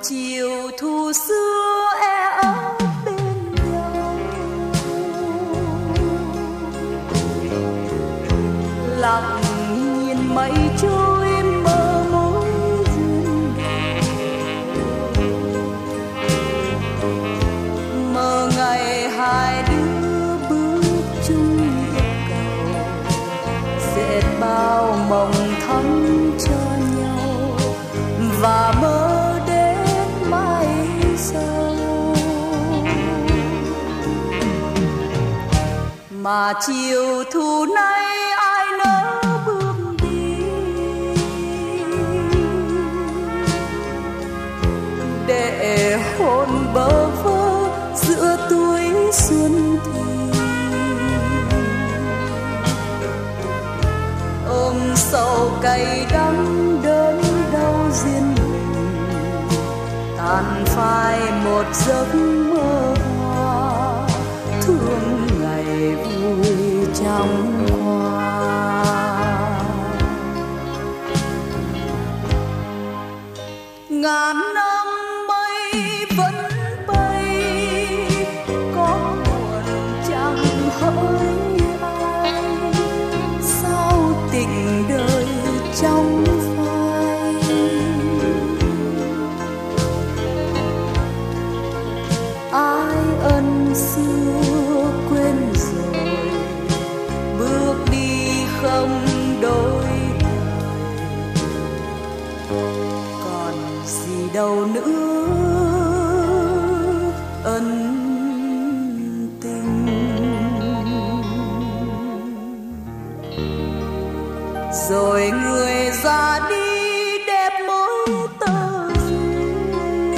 chiều thu xưa e ấp bên nhau, lặng nhìn mây trôi mơ mối duyên đầu, mơ ngày hai đứa bước chung nhịp cầu, dệt bao mộng thắm cho nhau và mơ đến mai sau. Mà chiều thu nay ai nỡ bước đi, để hồn bơ vơ giữa tuổi xuân thì ôm sầu cay đắng đớn đau riêng mình, tàn phai một giấc mơ hoa thương ngày vui trong hoa. Ngàn năm mây vẫn bay, có buồn chẳng hỡi ai, sao tình đời trong phai. Ai ân xưa quên rồi, bước đi không đôi lời, còn gì đâu nữa ân tình. Rồi người ra đi đẹp mỗi tơ duyên,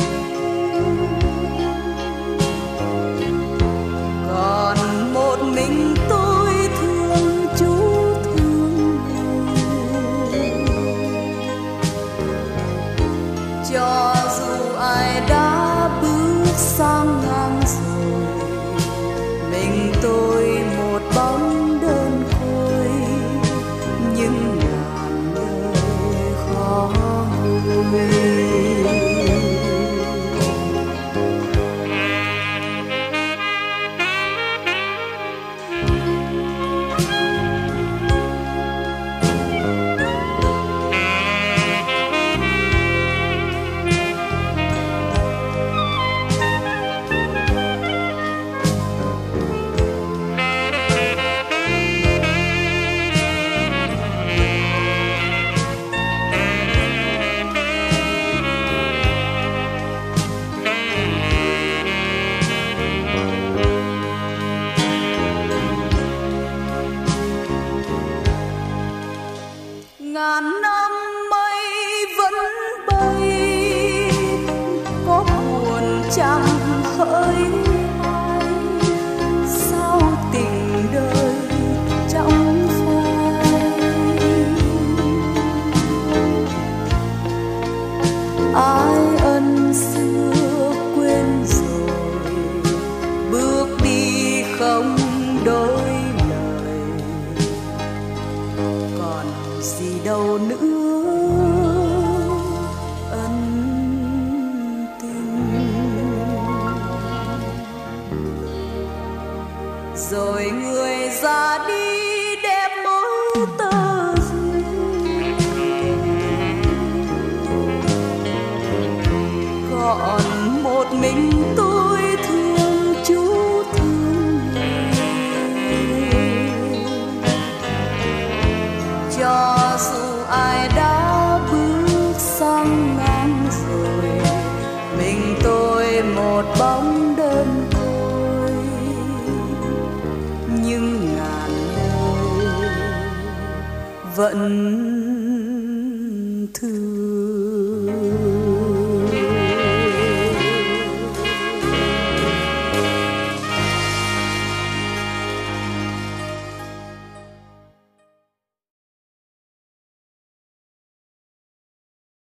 còn một mình tôi thương chú thương người. Cho dù ai đã bước sang ngang rồi, mình tôi một bóng đơn côi, nhưng ngàn đời khó nguôi. Ngàn năm mây vẫn bay, có buồn chẳng hỡi ai, sao tình đời trong phai. Ai ân xưa quên rồi, bước đi không đôi lời, còn gì đâu nữa ân tình. Rồi người ra đi đẹp mỗi tơ duyên, còn một mình tôi thương chú thương người. Cho dù ai đã bước sang ngang rồi, mình tôi một bóng đơn côi, nhưng ngàn đời vẫn